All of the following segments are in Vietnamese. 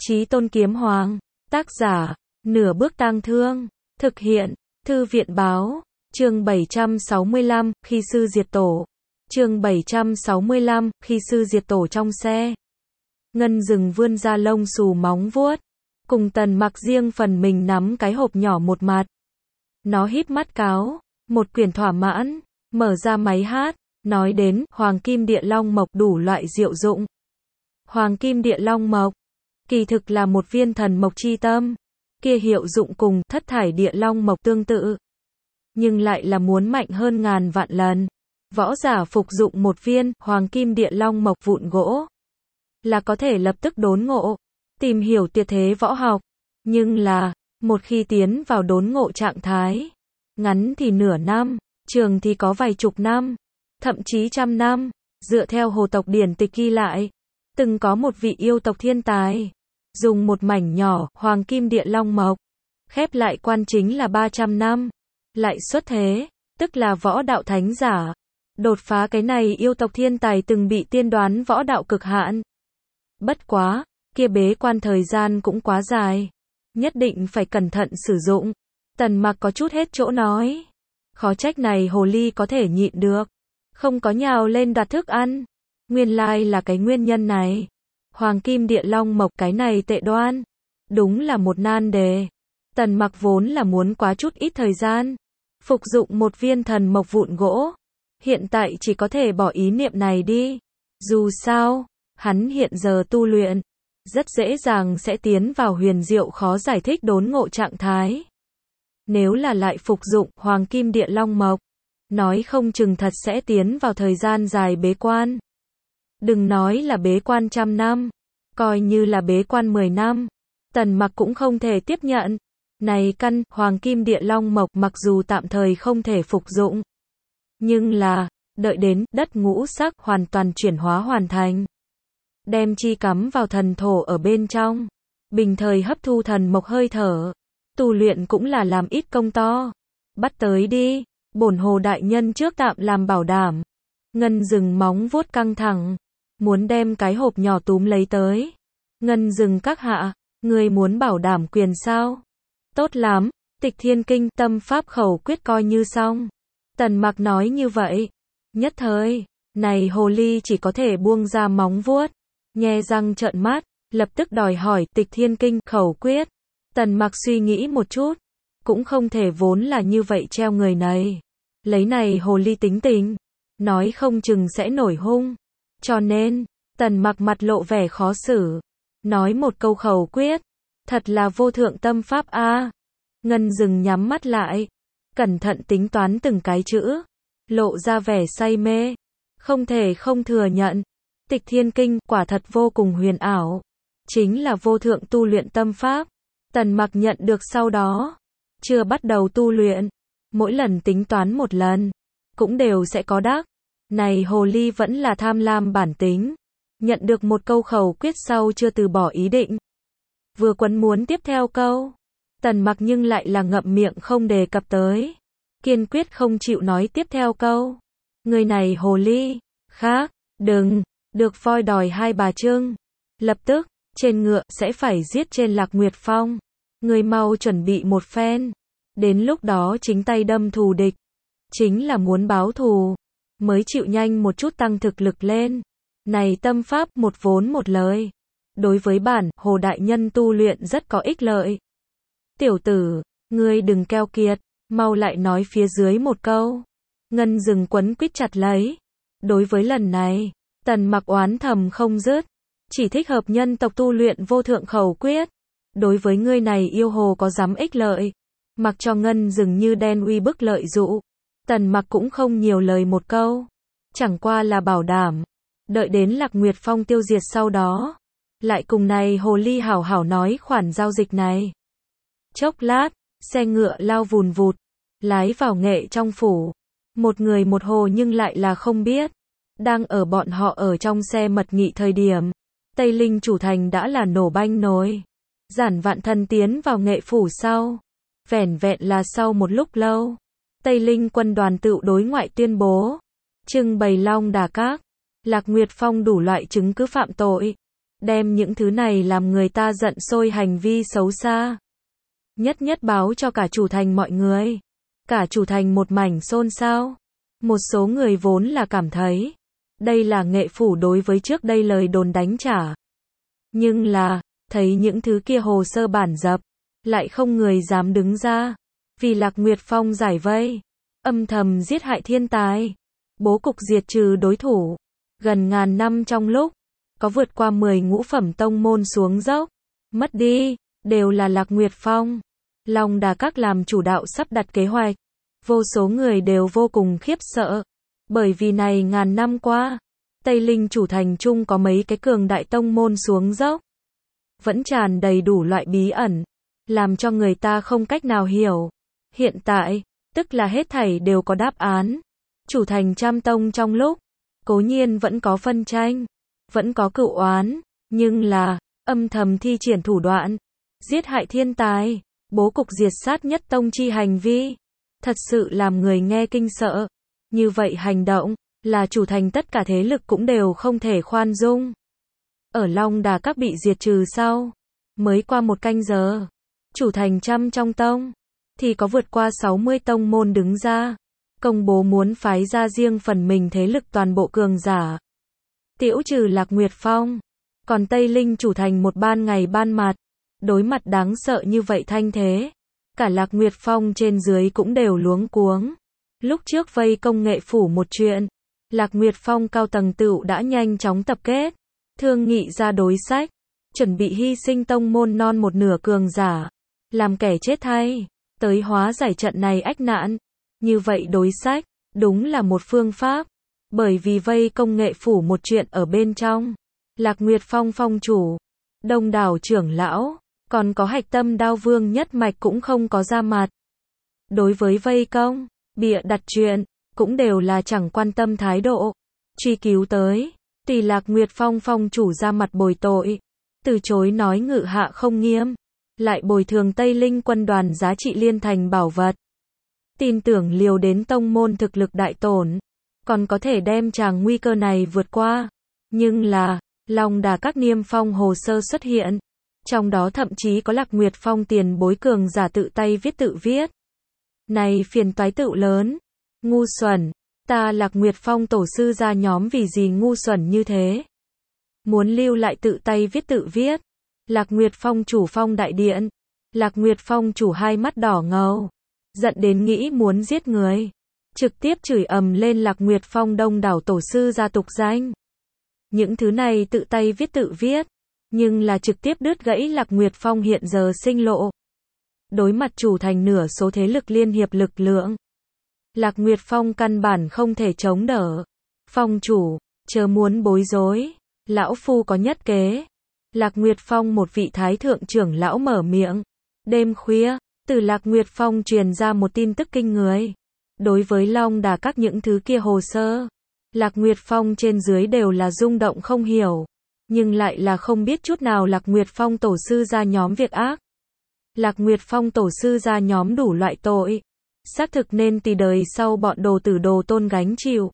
Chí Tôn Kiếm Hoàng, tác giả, Nửa Bước Tang Thương, thực hiện, Thư viện Báo, chương 765, khi sư diệt tổ. Chương 765, khi sư diệt tổ trong xe. Ngân Dừng vươn ra lông xù móng vuốt, cùng Tần Mặc riêng phần mình nắm cái hộp nhỏ một mặt. Nó híp mắt cáo, một quyển thỏa mãn, mở ra máy hát, nói đến Hoàng Kim Địa Long Mộc đủ loại diệu dụng. Hoàng Kim Địa Long Mộc, kỳ thực là một viên thần mộc chi tâm, kia hiệu dụng cùng Thất Thải Địa Long Mộc tương tự, nhưng lại là muốn mạnh hơn ngàn vạn lần. Võ giả phục dụng một viên Hoàng Kim Địa Long Mộc vụn gỗ, là có thể lập tức đốn ngộ, tìm hiểu tuyệt thế võ học, nhưng là, một khi tiến vào đốn ngộ trạng thái, ngắn thì nửa năm, trường thì có vài chục năm, thậm chí trăm năm, dựa theo hồ tộc điển tịch ghi lại, từng có một vị yêu tộc thiên tài, dùng một mảnh nhỏ Hoàng Kim Địa Long Mộc, khép lại quan chính là 300 năm, lại xuất thế, tức là võ đạo thánh giả. Đột phá cái này yêu tộc thiên tài từng bị tiên đoán võ đạo cực hạn. Bất quá, kia bế quan thời gian cũng quá dài, nhất định phải cẩn thận sử dụng. Tần Mặc có chút hết chỗ nói. Khó trách này hồ ly có thể nhịn được, không có nhào lên đoạt thức ăn. Nguyên lai là cái nguyên nhân này. Hoàng Kim Địa Long Mộc cái này tệ đoan, đúng là một nan đề. Tần Mặc vốn là muốn quá chút ít thời gian, phục dụng một viên thần mộc vụn gỗ. Hiện tại chỉ có thể bỏ ý niệm này đi. Dù sao, hắn hiện giờ tu luyện, rất dễ dàng sẽ tiến vào huyền diệu khó giải thích đốn ngộ trạng thái. Nếu là lại phục dụng Hoàng Kim Địa Long Mộc, nói không chừng thật sẽ tiến vào thời gian dài bế quan. Đừng nói là bế quan trăm năm, coi như là bế quan 10 năm, Tần Mặc cũng không thể tiếp nhận. Này căn Hoàng Kim Địa Long Mộc mặc dù tạm thời không thể phục dụng, nhưng là, đợi đến đất ngũ sắc hoàn toàn chuyển hóa hoàn thành, đem chi cắm vào thần thổ ở bên trong, bình thời hấp thu thần mộc hơi thở, tu luyện cũng là làm ít công to. Bắt tới đi, bổn hồ đại nhân trước tạm làm bảo đảm. Ngân Dừng móng vuốt căng thẳng, muốn đem cái hộp nhỏ túm lấy tới. Ngân Dừng các hạ, người muốn bảo đảm quyền sao? Tốt lắm, Tịch Thiên Kinh, tâm pháp khẩu quyết coi như xong. Tần Mặc nói như vậy, nhất thời, này hồ ly chỉ có thể buông ra móng vuốt, nhe răng trợn mắt, lập tức đòi hỏi Tịch Thiên Kinh khẩu quyết. Tần Mặc suy nghĩ một chút, cũng không thể vốn là như vậy treo người này. Lấy này hồ ly tính tình, nói không chừng sẽ nổi hung. Cho nên, Tần Mặc mặt lộ vẻ khó xử, nói một câu khẩu quyết, thật là vô thượng tâm pháp a. Ngân Dừng nhắm mắt lại, cẩn thận tính toán từng cái chữ, lộ ra vẻ say mê, không thể không thừa nhận, Tịch Thiên Kinh quả thật vô cùng huyền ảo, chính là vô thượng tu luyện tâm pháp. Tần Mặc nhận được sau đó, chưa bắt đầu tu luyện, mỗi lần tính toán một lần, cũng đều sẽ có đắc. Này hồ ly vẫn là tham lam bản tính, nhận được một câu khẩu quyết sau chưa từ bỏ ý định, vừa quấn muốn tiếp theo câu. Tần Mặc nhưng lại là ngậm miệng không đề cập tới, kiên quyết không chịu nói tiếp theo câu. Người này hồ ly, khác, đừng, được voi đòi hai bà trưng. Lập tức, trên ngựa sẽ phải giết trên Lạc Nguyệt Phong. Người mau chuẩn bị một phen. Đến lúc đó chính tay đâm thù địch. Chính là muốn báo thù, mới chịu nhanh một chút tăng thực lực lên. Này tâm pháp một vốn một lời, đối với bản hồ đại nhân tu luyện rất có ích lợi. Tiểu tử, ngươi đừng keo kiệt, mau lại nói phía dưới một câu. Ngân Dừng quấn quýt chặt lấy. Đối với lần này, Tần Mặc oán thầm không dứt, chỉ thích hợp nhân tộc tu luyện vô thượng khẩu quyết. Đối với ngươi này yêu hồ có dám ích lợi, mặc cho Ngân Dừng như đen uy bức lợi dụ, Tần Mặc cũng không nhiều lời một câu, chẳng qua là bảo đảm, đợi đến Lạc Nguyệt Phong tiêu diệt sau đó, lại cùng này hồ ly hảo hảo nói khoản giao dịch này. Chốc lát, xe ngựa lao vùn vụt, lái vào Nghệ trong phủ. Một người một hồ nhưng lại là không biết, đang ở bọn họ ở trong xe mật nghị thời điểm, Tây Linh chủ thành đã là nổ banh nồi. Giản Vạn Thần tiến vào Nghệ phủ sau, vẻn vẹn là sau một lúc lâu, Tây Linh quân đoàn tự đối ngoại tuyên bố, trưng bày Long Đà Các, Lạc Nguyệt Phong đủ loại chứng cứ phạm tội, đem những thứ này làm người ta giận sôi hành vi xấu xa. Nhất nhất báo cho cả chủ thành mọi người. Cả chủ thành một mảnh xôn xao. Một số người vốn là cảm thấy, đây là nghệ phủ đối với trước đây lời đồn đánh trả. Nhưng là, thấy những thứ kia hồ sơ bản dập, lại không người dám đứng ra. Vì Lạc Nguyệt Phong giải vây, âm thầm giết hại thiên tài, bố cục diệt trừ đối thủ. Gần ngàn năm trong lúc, có vượt qua 10 ngũ phẩm tông môn xuống dốc, mất đi, đều là Lạc Nguyệt Phong. Long Đà Các làm chủ đạo sắp đặt kế hoạch. Vô số người đều vô cùng khiếp sợ. Bởi vì này ngàn năm qua, Tây Linh chủ thành chung có mấy cái cường đại tông môn xuống dốc. Vẫn tràn đầy đủ loại bí ẩn, làm cho người ta không cách nào hiểu. Hiện tại, tức là hết thảy đều có đáp án. Chủ thành trăm tông trong lúc, cố nhiên vẫn có phân tranh, vẫn có cựu oán, nhưng là, âm thầm thi triển thủ đoạn, giết hại thiên tài, bố cục diệt sát nhất tông chi hành vi. Thật sự làm người nghe kinh sợ. Như vậy hành động, là chủ thành tất cả thế lực cũng đều không thể khoan dung. Ở Long Đà Các bị diệt trừ sau, mới qua một canh giờ, chủ thành trăm trong tông, thì có vượt qua 60 tông môn đứng ra, công bố muốn phái ra riêng phần mình thế lực toàn bộ cường giả. Tiễu trừ Lạc Nguyệt Phong, còn Tây Linh chủ thành một ban ngày ban mặt, đối mặt đáng sợ như vậy thanh thế. Cả Lạc Nguyệt Phong trên dưới cũng đều luống cuống. Lúc trước vây công nghệ phủ một chuyện, Lạc Nguyệt Phong cao tầng tựu đã nhanh chóng tập kết, thương nghị ra đối sách, chuẩn bị hy sinh tông môn non một nửa cường giả, làm kẻ chết thay, tới hóa giải trận này ách nạn. Như vậy đối sách, đúng là một phương pháp, bởi vì vây công nghệ phủ một chuyện ở bên trong, Lạc Nguyệt Phong phong chủ, đông đảo trưởng lão, còn có Hạch Tâm Đao Vương nhất mạch cũng không có ra mặt. Đối với vây công, bịa đặt chuyện, cũng đều là chẳng quan tâm thái độ. Truy cứu tới, tùy Lạc Nguyệt Phong phong chủ ra mặt bồi tội, từ chối nói ngự hạ không nghiêm, lại bồi thường Tây Linh quân đoàn giá trị liên thành bảo vật. Tin tưởng liều đến tông môn thực lực đại tổn, còn có thể đem tràng nguy cơ này vượt qua. Nhưng là, Long Đà Các niêm phong hồ sơ xuất hiện. Trong đó thậm chí có Lạc Nguyệt Phong tiền bối cường giả tự tay viết tự viết. Này phiền toái tựu lớn. Ngu xuẩn. Ta Lạc Nguyệt Phong tổ sư ra nhóm vì gì ngu xuẩn như thế? Muốn lưu lại tự tay viết tự viết. Lạc Nguyệt Phong chủ phong đại điện. Lạc Nguyệt Phong chủ hai mắt đỏ ngầu. Giận đến nghĩ muốn giết người. Trực tiếp chửi ầm lên Lạc Nguyệt Phong đông đảo tổ sư gia tục danh. Những thứ này tự tay viết tự viết. Nhưng là trực tiếp đứt gãy Lạc Nguyệt Phong hiện giờ sinh lộ. Đối mặt chủ thành nửa số thế lực liên hiệp lực lượng, Lạc Nguyệt Phong căn bản không thể chống đỡ. Phong chủ, chớ muốn bối rối, lão phu có nhất kế. Lạc Nguyệt Phong một vị thái thượng trưởng lão mở miệng. Đêm khuya, từ Lạc Nguyệt Phong truyền ra một tin tức kinh người. Đối với Long Đà Các những thứ kia hồ sơ, Lạc Nguyệt Phong trên dưới đều là rung động không hiểu. Nhưng lại là không biết chút nào Lạc Nguyệt Phong tổ sư ra nhóm việc ác. Lạc Nguyệt Phong tổ sư ra nhóm đủ loại tội. Xác thực nên tùy đời sau bọn đồ tử đồ tôn gánh chịu.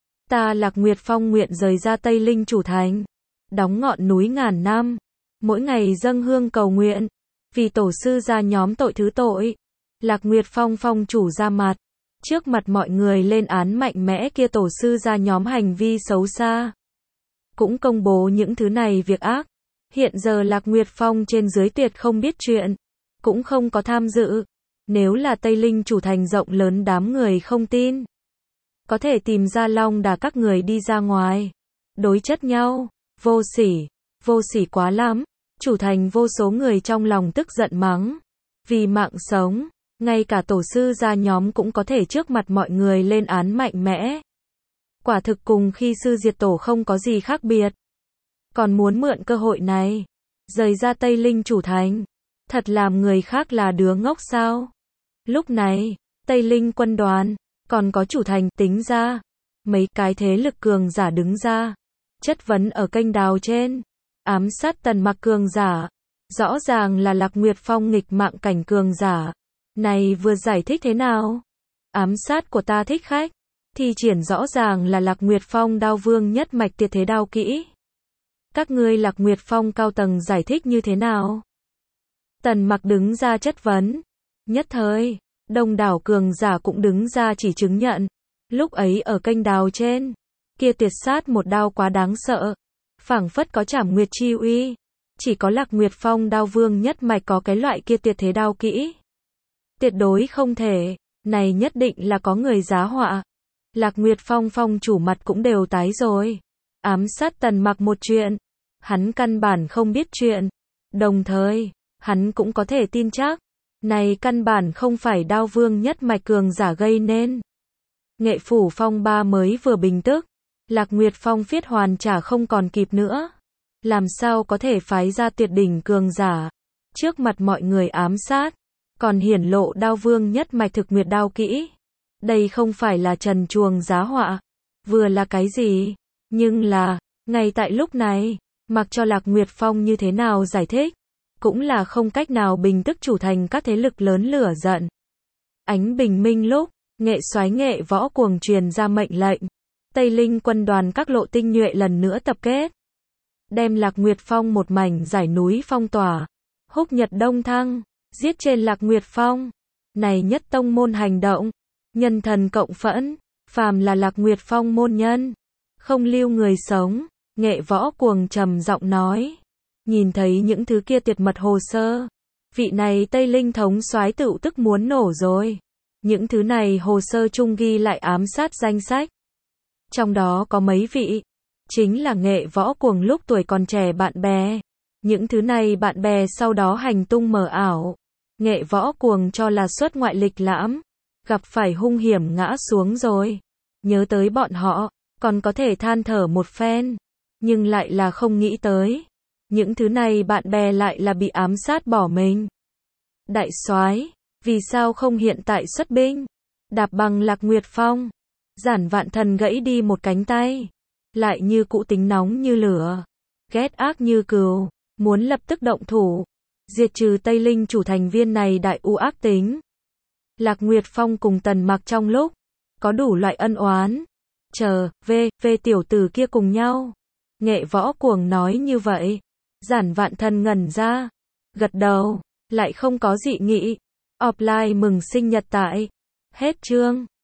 Ta Lạc Nguyệt Phong nguyện rời ra Tây Linh chủ thành, đóng ngọn núi ngàn năm, mỗi ngày dâng hương cầu nguyện, vì tổ sư ra nhóm tội thứ tội. Lạc Nguyệt Phong phong chủ ra mặt, trước mặt mọi người lên án mạnh mẽ kia tổ sư ra nhóm hành vi xấu xa. Cũng công bố những thứ này việc ác. Hiện giờ Lạc Nguyệt Phong trên dưới tuyệt không biết chuyện, cũng không có tham dự. Nếu là Tây Linh chủ thành rộng lớn đám người không tin, có thể tìm ra Long Đà Các người đi ra ngoài, đối chất nhau, vô sỉ quá lắm. Chủ thành vô số người trong lòng tức giận mắng, vì mạng sống, ngay cả tổ sư gia nhóm cũng có thể trước mặt mọi người lên án mạnh mẽ. Quả thực cùng khi sư diệt tổ không có gì khác biệt. Còn muốn mượn cơ hội này, rời ra Tây Linh chủ thành, thật làm người khác là đứa ngốc sao? Lúc này, Tây Linh quân đoàn, còn có chủ thành tính ra, mấy cái thế lực cường giả đứng ra, chất vấn ở kênh đào trên, ám sát Tần Mặc cường giả, rõ ràng là Lạc Nguyệt Phong nghịch mạng cảnh cường giả. Này vừa giải thích thế nào? Ám sát của ta thích khách, thi triển rõ ràng là Lạc Nguyệt Phong Đao Vương nhất mạch tuyệt thế đao kỹ. Các ngươi Lạc Nguyệt Phong cao tầng giải thích như thế nào? Tần Mặc đứng ra chất vấn. Nhất thời, đông đảo cường giả cũng đứng ra chỉ chứng nhận. Lúc ấy ở kênh đào trên, kia tuyệt sát một đao quá đáng sợ, phảng phất có trảm nguyệt chi uy. Chỉ có Lạc Nguyệt Phong đao vương nhất mạch có cái loại kia tuyệt thế đao kỹ. Tuyệt đối không thể, này nhất định là có người giá họa. Lạc Nguyệt Phong phong chủ mặt cũng đều tái rồi. Ám sát Tần Mặc một chuyện, hắn căn bản không biết chuyện. Đồng thời, hắn cũng có thể tin chắc, này căn bản không phải đao vương nhất mạch cường giả gây nên. Nghệ phủ phong ba mới vừa bình tức, Lạc Nguyệt Phong phiết hoàn trả không còn kịp nữa. Làm sao có thể phái ra tuyệt đỉnh cường giả, trước mặt mọi người ám sát, còn hiển lộ đao vương nhất mạch thực nguyệt đao kỹ. Đây không phải là trần truồng giá họa, vừa là cái gì, nhưng là, ngay tại lúc này, mặc cho Lạc Nguyệt Phong như thế nào giải thích, cũng là không cách nào bình tức chủ thành các thế lực lớn lửa giận. Ánh bình minh lúc, Nghệ soái Nghệ Võ Cuồng truyền ra mệnh lệnh, Tây Linh quân đoàn các lộ tinh nhuệ lần nữa tập kết, đem Lạc Nguyệt Phong một mảnh dải núi phong tỏa, húc nhật đông thăng, giết trên Lạc Nguyệt Phong. Này nhất tông môn hành động, nhân thần cộng phẫn, phàm là Lạc Nguyệt Phong môn nhân, không lưu người sống. Nghệ Võ Cuồng trầm giọng nói, nhìn thấy những thứ kia tuyệt mật hồ sơ, vị này Tây Linh thống soái tựu tức muốn nổ rồi. Những thứ này hồ sơ chung ghi lại ám sát danh sách, trong đó có mấy vị, chính là Nghệ Võ Cuồng lúc tuổi còn trẻ bạn bè. Những thứ này bạn bè sau đó hành tung mờ ảo, Nghệ Võ Cuồng cho là xuất ngoại lịch lãm, gặp phải hung hiểm ngã xuống rồi. Nhớ tới bọn họ, còn có thể than thở một phen, nhưng lại là không nghĩ tới, những thứ này bạn bè lại là bị ám sát bỏ mình. Đại soái, vì sao không hiện tại xuất binh, đạp bằng Lạc Nguyệt Phong? Giản Vạn Thần gãy đi một cánh tay, lại như cũ tính nóng như lửa, ghét ác như cừu, muốn lập tức động thủ, diệt trừ Tây Linh chủ thành viên này đại u ác tính. Lạc Nguyệt Phong cùng Tần Mặc trong lúc có đủ loại ân oán, về tiểu tử kia cùng nhau. Nghệ Võ Cuồng nói như vậy, Giản Vạn Thần ngẩn ra, gật đầu, lại không có dị nghị. Offline mừng sinh nhật tại. Hết chương.